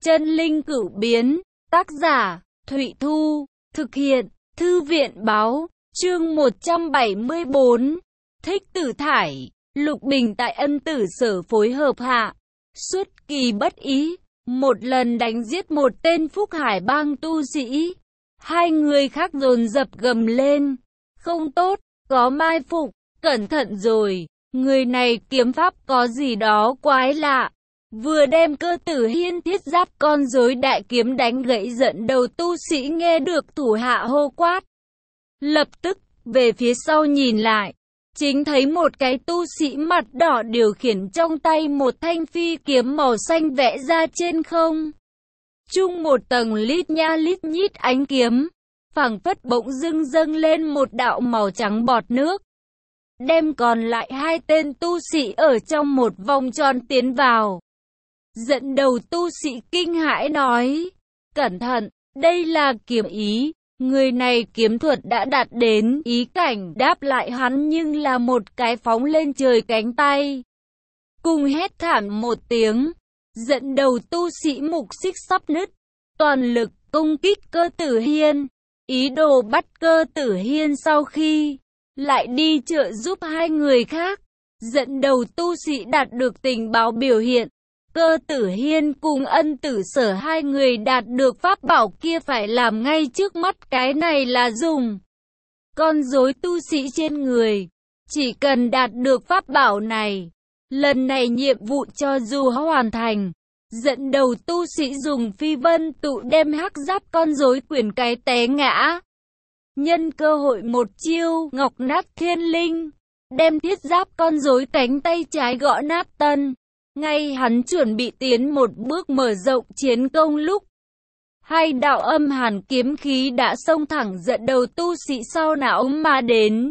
Chân linh cửu biến, tác giả, Thụy Thu, thực hiện, Thư viện báo, chương 174, Thích Tử Thải, Lục Bình tại Ân Tử Sở phối hợp hạ, xuất kỳ bất ý, một lần đánh giết một tên Phúc Hải bang tu sĩ. Hai người khác dồn dập gầm lên, không tốt, có mai phục, cẩn thận rồi, người này kiếm pháp có gì đó quái lạ. Vừa đem Cơ Tử Hiên thiết giáp con rối đại kiếm đánh gãy giận đầu tu sĩ nghe được thủ hạ hô quát. Lập tức, về phía sau nhìn lại, chính thấy một cái tu sĩ mặt đỏ điều khiển trong tay một thanh phi kiếm màu xanh vẽ ra trên không. Chung một tầng lít nha lít nhít ánh kiếm, phảng phất bỗng dưng dâng lên một đạo màu trắng bọt nước. Đem còn lại hai tên tu sĩ ở trong một vòng tròn tiến vào. Dẫn đầu tu sĩ kinh hãi nói, cẩn thận, đây là kiếm ý, người này kiếm thuật đã đạt đến ý cảnh, đáp lại hắn nhưng là một cái phóng lên trời cánh tay. Cùng hét thảm một tiếng, dẫn đầu tu sĩ mục xích sắp nứt, toàn lực công kích Cơ Tử Hiên, ý đồ bắt Cơ Tử Hiên sau khi lại đi trợ giúp hai người khác. Dẫn đầu tu sĩ đạt được tình báo biểu hiện, Cơ Tử Hiên cùng Ân Tử Sở hai người đạt được pháp bảo kia phải làm ngay trước mắt, cái này là dùng con rối tu sĩ trên người. Chỉ cần đạt được pháp bảo này, lần này nhiệm vụ cho dù hoàn thành. Dẫn đầu tu sĩ dùng phi vân tụ đem hắc giáp con rối quyền cái té ngã. Nhân cơ hội một chiêu ngọc nát thiên linh, đem thiết giáp con rối cánh tay trái gõ nát tân. Ngay hắn chuẩn bị tiến một bước mở rộng chiến công lúc, hai đạo âm hàn kiếm khí đã xông thẳng dẫn đầu tu sĩ sau não mà đến.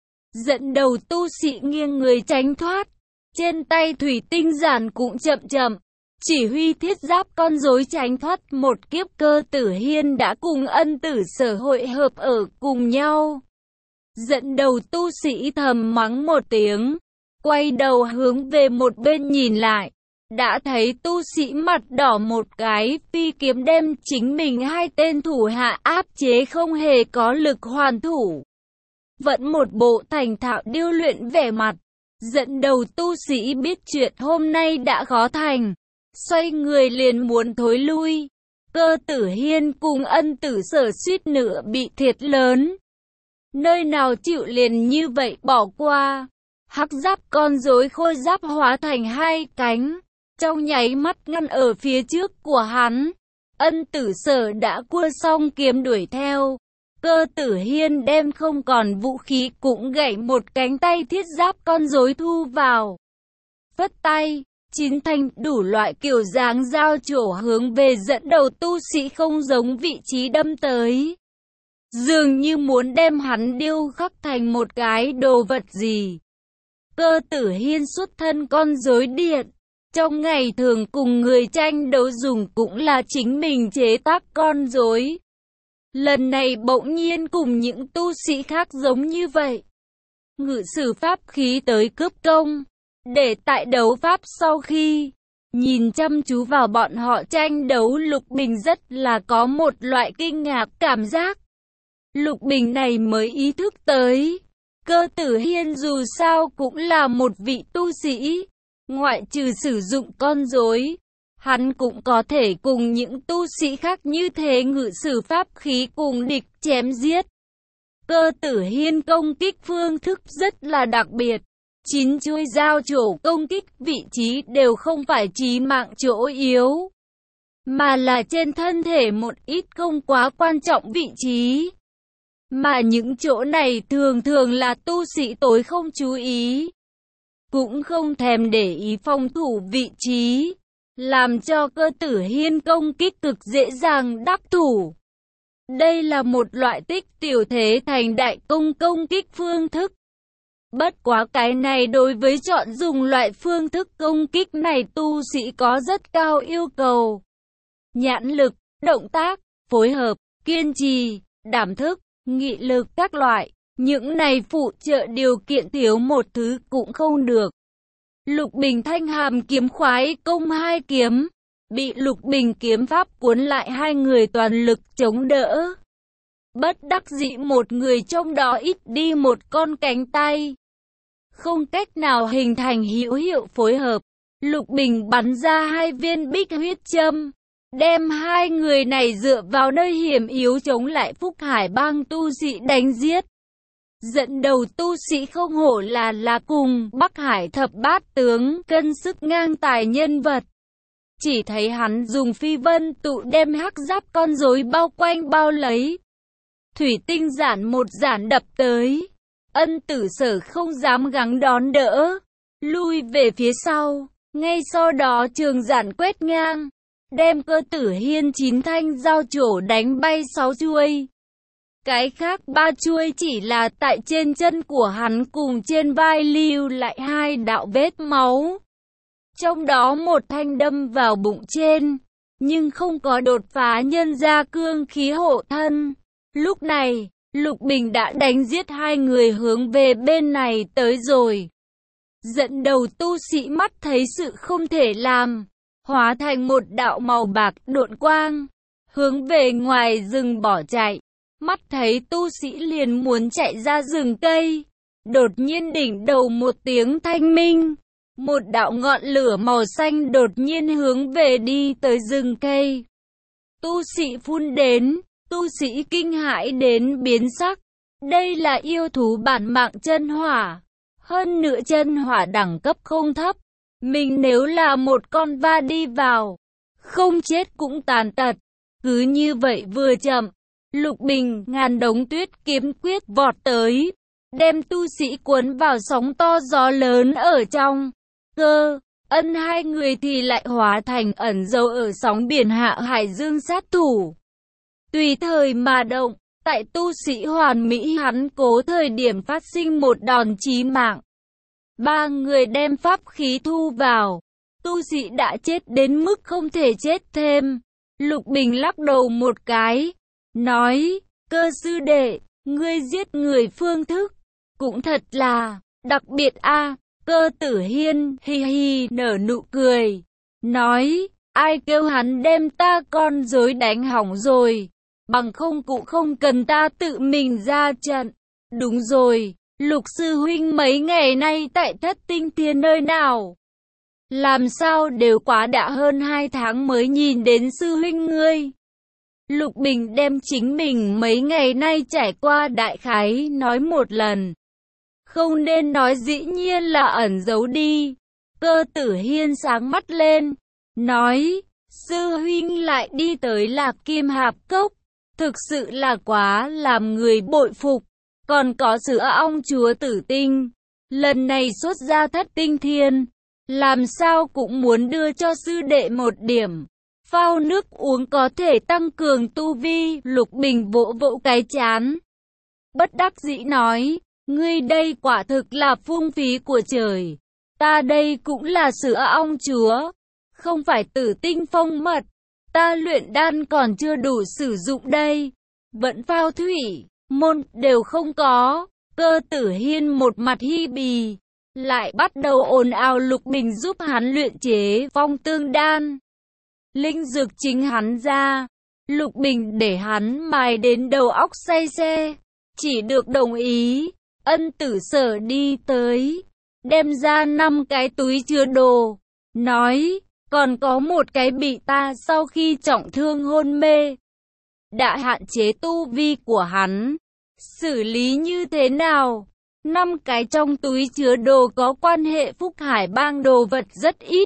Dẫn đầu tu sĩ nghiêng người tránh thoát, trên tay thủy tinh giản cũng chậm chậm, chỉ huy thiết giáp con rối tránh thoát một kiếp. Cơ Tử Hiên đã cùng Ân Tử Sở hội hợp ở cùng nhau. Dẫn đầu tu sĩ thầm mắng một tiếng, quay đầu hướng về một bên nhìn lại, đã thấy tu sĩ mặt đỏ một cái phi kiếm đem chính mình hai tên thủ hạ áp chế không hề có lực hoàn thủ. Vẫn một bộ thành thạo điêu luyện vẻ mặt. Dẫn đầu tu sĩ biết chuyện hôm nay đã khó thành, xoay người liền muốn thối lui. Cơ Tử Hiên cùng Ân Tử Sở suýt nữa bị thiệt lớn. Nơi nào chịu liền như vậy bỏ qua. Hắc giáp con rối khôi giáp hóa thành hai cánh, trong nháy mắt ngăn ở phía trước của hắn. Ân Tử Sở đã cua xong kiếm đuổi theo. Cơ Tử Hiên đem không còn vũ khí cũng gãy một cánh tay thiết giáp con rối thu vào. Phất tay, chín thanh đủ loại kiểu dáng dao trổ hướng về dẫn đầu tu sĩ không giống vị trí đâm tới. Dường như muốn đem hắn điêu khắc thành một cái đồ vật gì. Cơ Tử Hiên xuất thân con rối điện, trong ngày thường cùng người tranh đấu dùng cũng là chính mình chế tác con rối. Lần này bỗng nhiên cùng những tu sĩ khác giống như vậy, ngự sử pháp khí tới cướp công. Để tại đấu pháp sau khi nhìn chăm chú vào bọn họ tranh đấu, Lục Bình rất là có một loại kinh ngạc cảm giác. Lục Bình này mới ý thức tới, Cơ Tử Hiên dù sao cũng là một vị tu sĩ, ngoại trừ sử dụng con rối, hắn cũng có thể cùng những tu sĩ khác như thế ngự sử pháp khí cùng địch chém giết. Cơ Tử Hiên công kích phương thức rất là đặc biệt. 9 chuôi dao trổ công kích vị trí đều không phải chí mạng chỗ yếu, mà là trên thân thể một ít không quá quan trọng vị trí. Mà những chỗ này thường thường là tu sĩ tối không chú ý, cũng không thèm để ý phòng thủ vị trí, làm cho Cơ Tử Hiên công kích cực dễ dàng đắc thủ. Đây là một loại tích tiểu thế thành đại công kích phương thức. Bất quá cái này đối với chọn dùng loại phương thức công kích này tu sĩ có rất cao yêu cầu. Nhãn lực, động tác, phối hợp, kiên trì, đảm thức, nghị lực các loại. Những này phụ trợ điều kiện thiếu một thứ cũng không được. Lục Bình thanh hàm kiếm khoái công hai kiếm, bị Lục Bình kiếm pháp cuốn lại, hai người toàn lực chống đỡ. Bất đắc dĩ một người trong đó ít đi một con cánh tay, không cách nào hình thành hữu hiệu phối hợp. Lục Bình bắn ra 2 viên bích huyết châm, đem hai người này dựa vào nơi hiểm yếu chống lại Phúc Hải bang tu sĩ đánh giết. Dẫn đầu tu sĩ không hổ là cùng Bắc Hải thập bát tướng, cân sức ngang tài nhân vật. Chỉ thấy hắn dùng phi vân tụ đem hắc giáp con rối bao quanh bao lấy. Thủy tinh giản một giản đập tới. Ân Tử Sở không dám gắng đón đỡ, lui về phía sau. Ngay sau đó trường giản quét ngang, đem Cơ Tử Hiên 9 thanh dao trổ đánh bay 6 chuôi. Cái khác 3 chuôi chỉ là tại trên chân của hắn cùng trên vai lưu lại 2 đạo vết máu. Trong đó một thanh đâm vào bụng trên, nhưng không có đột phá nhân ra cương khí hộ thân. Lúc này, Lục Bình đã đánh giết hai người hướng về bên này tới rồi. Dẫn đầu tu sĩ mắt thấy sự không thể làm, hóa thành một đạo màu bạc độn quang, hướng về ngoài rừng bỏ chạy. Mắt thấy tu sĩ liền muốn chạy ra rừng cây, đột nhiên đỉnh đầu một tiếng thanh minh, một đạo ngọn lửa màu xanh đột nhiên hướng về đi tới rừng cây. Tu sĩ phun đến, tu sĩ kinh hãi đến biến sắc. Đây là yêu thú bản mạng chân hỏa, hơn nữa chân hỏa đẳng cấp không thấp. Mình nếu là một con va đi vào, không chết cũng tàn tật. Cứ như vậy vừa chậm, Lục Bình ngàn đống tuyết kiếm quyết vọt tới, đem tu sĩ cuốn vào sóng to gió lớn ở trong. Cơ, Ân hai người thì lại hóa thành ẩn dấu ở sóng biển hạ hải dương sát thủ. Tùy thời mà động, tại tu sĩ hoàn mỹ hắn cố thời điểm phát sinh một đòn chí mạng. 3 người đem pháp khí thu vào, tu sĩ đã chết đến mức không thể chết thêm. Lục Bình lắc đầu một cái, nói, Cơ sư đệ, ngươi giết người phương thức, cũng thật là đặc biệt a. Cơ Tử Hiên hi hi nở nụ cười, nói, ai kêu hắn đem ta con rối đánh hỏng rồi, bằng không cũng không cần ta tự mình ra trận. Đúng rồi, Lục sư huynh mấy ngày nay tại Thất Tinh Thiên nơi nào? Làm sao đều quá đã hơn 2 tháng mới nhìn đến sư huynh ngươi. Lục Bình đem chính mình mấy ngày nay trải qua đại khái nói một lần. Không nên nói dĩ nhiên là ẩn giấu đi. Cơ Tử Hiên sáng mắt lên, nói, sư huynh lại đi tới Lạc Kim Hạp Cốc, thực sự là quá làm người bội phục. Còn có sữa ong chúa Tử Tinh, lần này xuất ra Thất Tinh Thiên, làm sao cũng muốn đưa cho sư đệ một điểm. Phao nước uống có thể tăng cường tu vi. Lục Bình vỗ vỗ cái chán, bất đắc dĩ nói, ngươi đây quả thực là phung phí của trời. Ta đây cũng là sữa ong chúa, không phải Tử Tinh phong mật. Ta luyện đan còn chưa đủ sử dụng đây. Vẫn phao thủy, môn đều không có. Cơ Tử Hiên một mặt hi bì, lại bắt đầu ồn ào Lục Bình giúp hắn luyện chế phong tương đan. Linh dược chính hắn ra, Lục Bình để hắn mài đến đầu óc say xe, chỉ được đồng ý. Ân Tử Sở đi tới, đem ra 5 cái túi chứa đồ, nói, còn có một cái bị ta sau khi trọng thương hôn mê, đã hạn chế tu vi của hắn, xử lý như thế nào? 5 cái trong túi chứa đồ có quan hệ Phúc Hải bang đồ vật rất ít.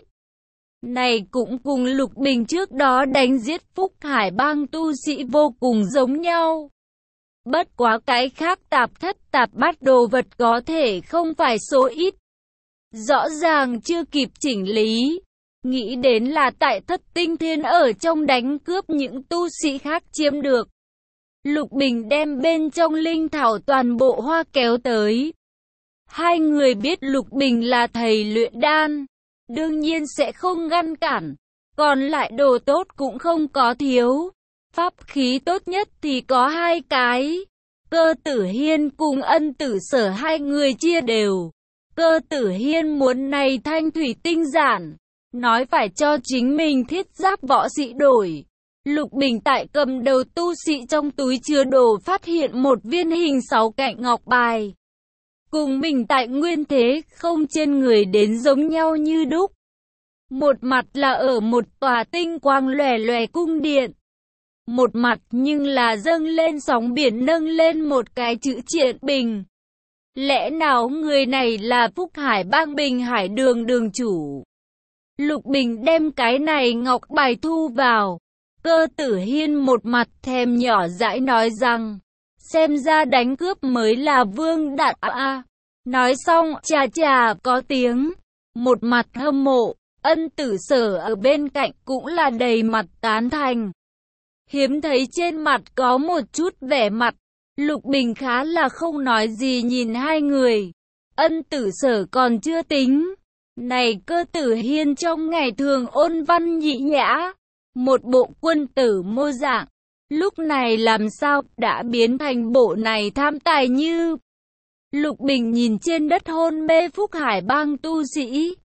Này cũng cùng Lục Bình trước đó đánh giết Phúc Hải bang tu sĩ vô cùng giống nhau. Bất quá cái khác tạp thất tạp bát đồ vật có thể không phải số ít. Rõ ràng chưa kịp chỉnh lý. Nghĩ đến là tại Thất Tinh Thiên ở trong đánh cướp những tu sĩ khác chiếm được. Lục Bình đem bên trong linh thảo toàn bộ hoa kéo tới. Hai người biết Lục Bình là thầy luyện đan, đương nhiên sẽ không ngăn cản. Còn lại đồ tốt cũng không có thiếu. Pháp khí tốt nhất thì có 2 cái. Cơ Tử Hiên cùng Ân Tử Sở hai người chia đều. Cơ Tử Hiên muốn này thanh thủy tinh giản, nói phải cho chính mình thiết giáp võ sĩ đổi. Lục Bình tại cầm đầu tu sĩ trong túi chứa đồ phát hiện một viên hình 6 cạnh ngọc bài. Cùng mình tại nguyên thế không trên người đến giống nhau như đúc. Một mặt là ở một tòa tinh quang lòe lòe cung điện. Một mặt nhưng là dâng lên sóng biển nâng lên một cái chữ Triện Bình. Lẽ nào người này là Phúc Hải Bang Bình Hải Đường đường chủ? Lục Bình đem cái này ngọc bài thu vào. Cơ Tử Hiên một mặt thèm nhỏ dãi nói rằng, xem ra đánh cướp mới là vương đạo a. Nói xong chà chà có tiếng. Một mặt hâm mộ, Ân Tử Sở ở bên cạnh cũng là đầy mặt tán thành. Hiếm thấy trên mặt có một chút vẻ mặt. Lục Bình khá là không nói gì nhìn hai người. Ân Tử Sở còn chưa tính. Này Cơ Tử Hiên trong ngày thường ôn văn nhĩ nhã, một bộ quân tử mô dạng, lúc này làm sao đã biến thành bộ này tham tài như. Lục Bình nhìn trên đất hôn mê Phúc Hải Bang tu sĩ,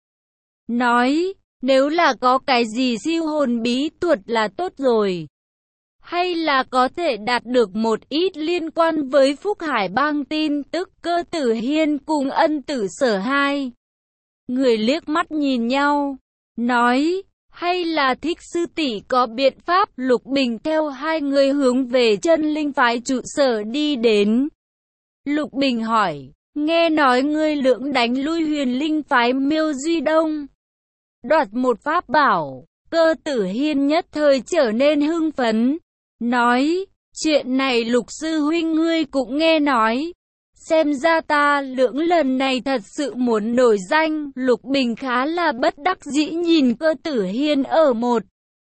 nói, nếu là có cái gì siêu hồn bí thuật là tốt rồi. Hay là có thể đạt được một ít liên quan với Phúc Hải Bang tin tức. Cơ Tử Hiên cùng Ân Tử Sở hai người liếc mắt nhìn nhau, nói, hay là Thích sư tỷ có biện pháp. Lục Bình theo hai người hướng về Chân Linh phái trụ sở đi đến. Lục Bình hỏi, nghe nói ngươi lưỡng đánh lui Huyền Linh phái Miêu Duy Đông, đoạt một pháp bảo. Cơ Tử Hiên nhất thời trở nên hưng phấn, nói, chuyện này Lục sư huynh ngươi cũng nghe nói. Xem ra ta lưỡng lần này thật sự muốn nổi danh. Lục Bình khá là bất đắc dĩ nhìn Cơ Tử Hiên ở một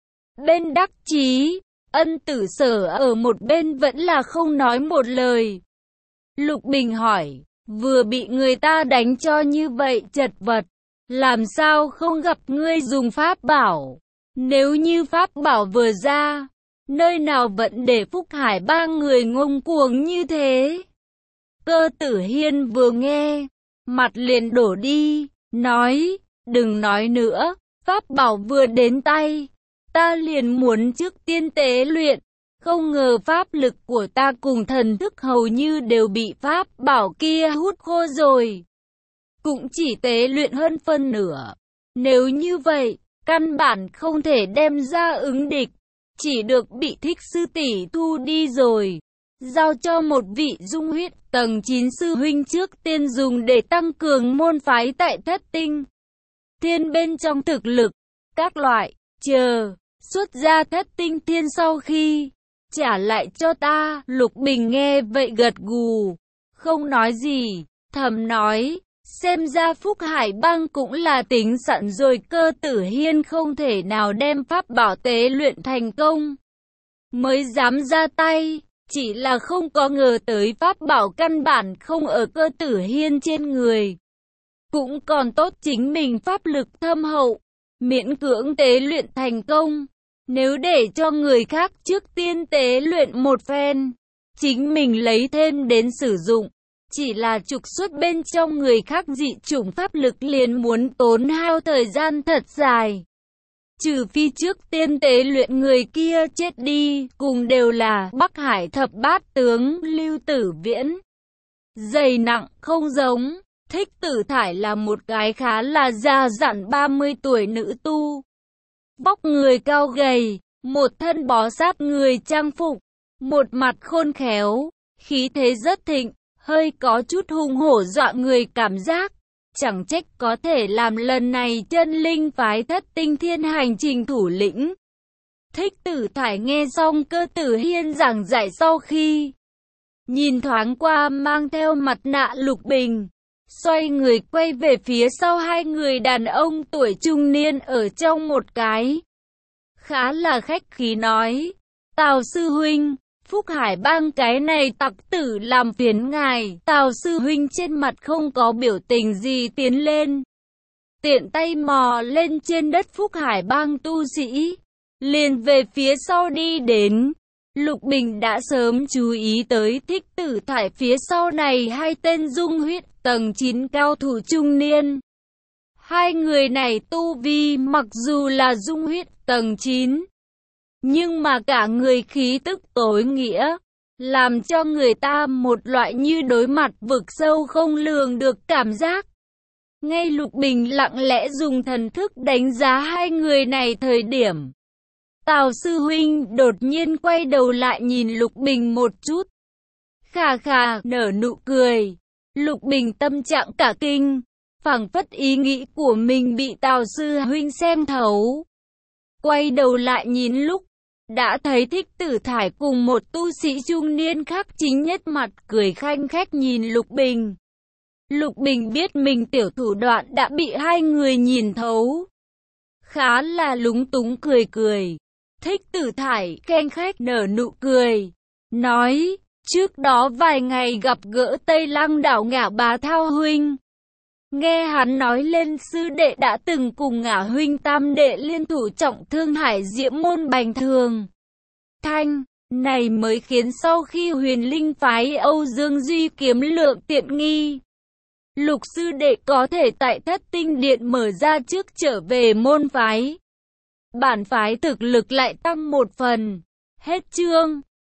bên đắc chí. Ân Tử Sở ở một bên vẫn là không nói một lời. Lục Bình hỏi, vừa bị người ta đánh cho như vậy chật vật, làm sao không gặp ngươi dùng pháp bảo? Nếu như pháp bảo vừa ra, nơi nào vẫn để Phúc Hải Bang người ngông cuồng như thế? Cơ Tử Hiên vừa nghe, mặt liền đổ đi, nói, đừng nói nữa, pháp bảo vừa đến tay, ta liền muốn trước tiên tế luyện, không ngờ pháp lực của ta cùng thần thức hầu như đều bị pháp bảo kia hút khô rồi. Cũng chỉ tế luyện hơn phân nửa, nếu như vậy, căn bản không thể đem ra ứng địch, chỉ được bị Thích sư tỷ thu đi rồi. Giao cho một vị dung huyết tầng 9 sư huynh trước tiên dùng để tăng cường môn phái tại Thất Tinh Thiên bên trong thực lực, các loại, chờ, xuất ra Thất Tinh Thiên sau khi, trả lại cho ta. Lục Bình nghe vậy gật gù, không nói gì, thầm nói, xem ra Phúc Hải Bang cũng là tính sẵn rồi. Cơ Tử Hiên không thể nào đem pháp bảo tế luyện thành công, mới dám ra tay. Chỉ là không có ngờ tới pháp bảo căn bản không ở Cơ Tử Hiên trên người. Cũng còn tốt chính mình pháp lực thâm hậu, miễn cưỡng tế luyện thành công. Nếu để cho người khác trước tiên tế luyện một phen, chính mình lấy thêm đến sử dụng, chỉ là trục xuất bên trong người khác dị chủng pháp lực liền muốn tốn hao thời gian thật dài. Trừ phi trước tiên tế luyện người kia chết đi, cùng đều là Bắc Hải thập bát tướng Lưu Tử Viễn. Dày nặng không giống, Thích Tử Thải là một cái khá là già dặn 30 tuổi nữ tu. Vóc người cao gầy, một thân bó sát người trang phục, một mặt khôn khéo, khí thế rất thịnh, hơi có chút hung hổ dọa người cảm giác. Chẳng trách có thể làm lần này Chân Linh phái Thất Tinh Thiên hành trình thủ lĩnh. Thích Tử Thải nghe xong Cơ Tử Hiên giảng giải sau khi nhìn thoáng qua mang theo mặt nạ Lục Bình, xoay người quay về phía sau hai người đàn ông tuổi trung niên ở trong một cái. Khá là khách khí nói, Tào sư huynh, Phúc Hải Bang cái này tặc tử làm phiền ngài. Tào sư huynh trên mặt không có biểu tình gì tiến lên, tiện tay mò lên trên đất Phúc Hải Bang tu sĩ, liền về phía sau đi đến. Lục Bình đã sớm chú ý tới Thích Tử Thải phía sau này hai tên dung huyết tầng 9 cao thủ trung niên. Hai người này tu vi mặc dù là dung huyết tầng 9, nhưng mà cả người khí tức tối nghĩa, làm cho người ta một loại như đối mặt vực sâu không lường được cảm giác. Ngay Lục Bình lặng lẽ dùng thần thức đánh giá hai người này thời điểm, Tào sư huynh đột nhiên quay đầu lại nhìn Lục Bình một chút. Khà khà, nở nụ cười. Lục Bình tâm trạng cả kinh, phảng phất ý nghĩ của mình bị Tào sư huynh xem thấu. Quay đầu lại nhìn lúc, đã thấy Thích Tử Thải cùng một tu sĩ trung niên khác chính nhất mặt cười khanh khách nhìn Lục Bình. Lục Bình biết mình tiểu thủ đoạn đã bị hai người nhìn thấu. Khá là lúng túng cười cười. Thích Tử Thải khen khách nở nụ cười, nói, trước đó vài ngày gặp gỡ Tây Lăng đảo Ngả Bá Thao huynh. Nghe hắn nói lên sư đệ đã từng cùng Ngả huynh tam đệ liên thủ trọng thương Hải Diễm môn Bành Thường Thanh, này mới khiến sau khi Huyền Linh phái Âu Dương Duy kiếm lượng tiện nghi, Lục sư đệ có thể tại Thất Tinh Điện mở ra trước trở về môn phái. Bản phái thực lực lại tăng một phần. Hết chương.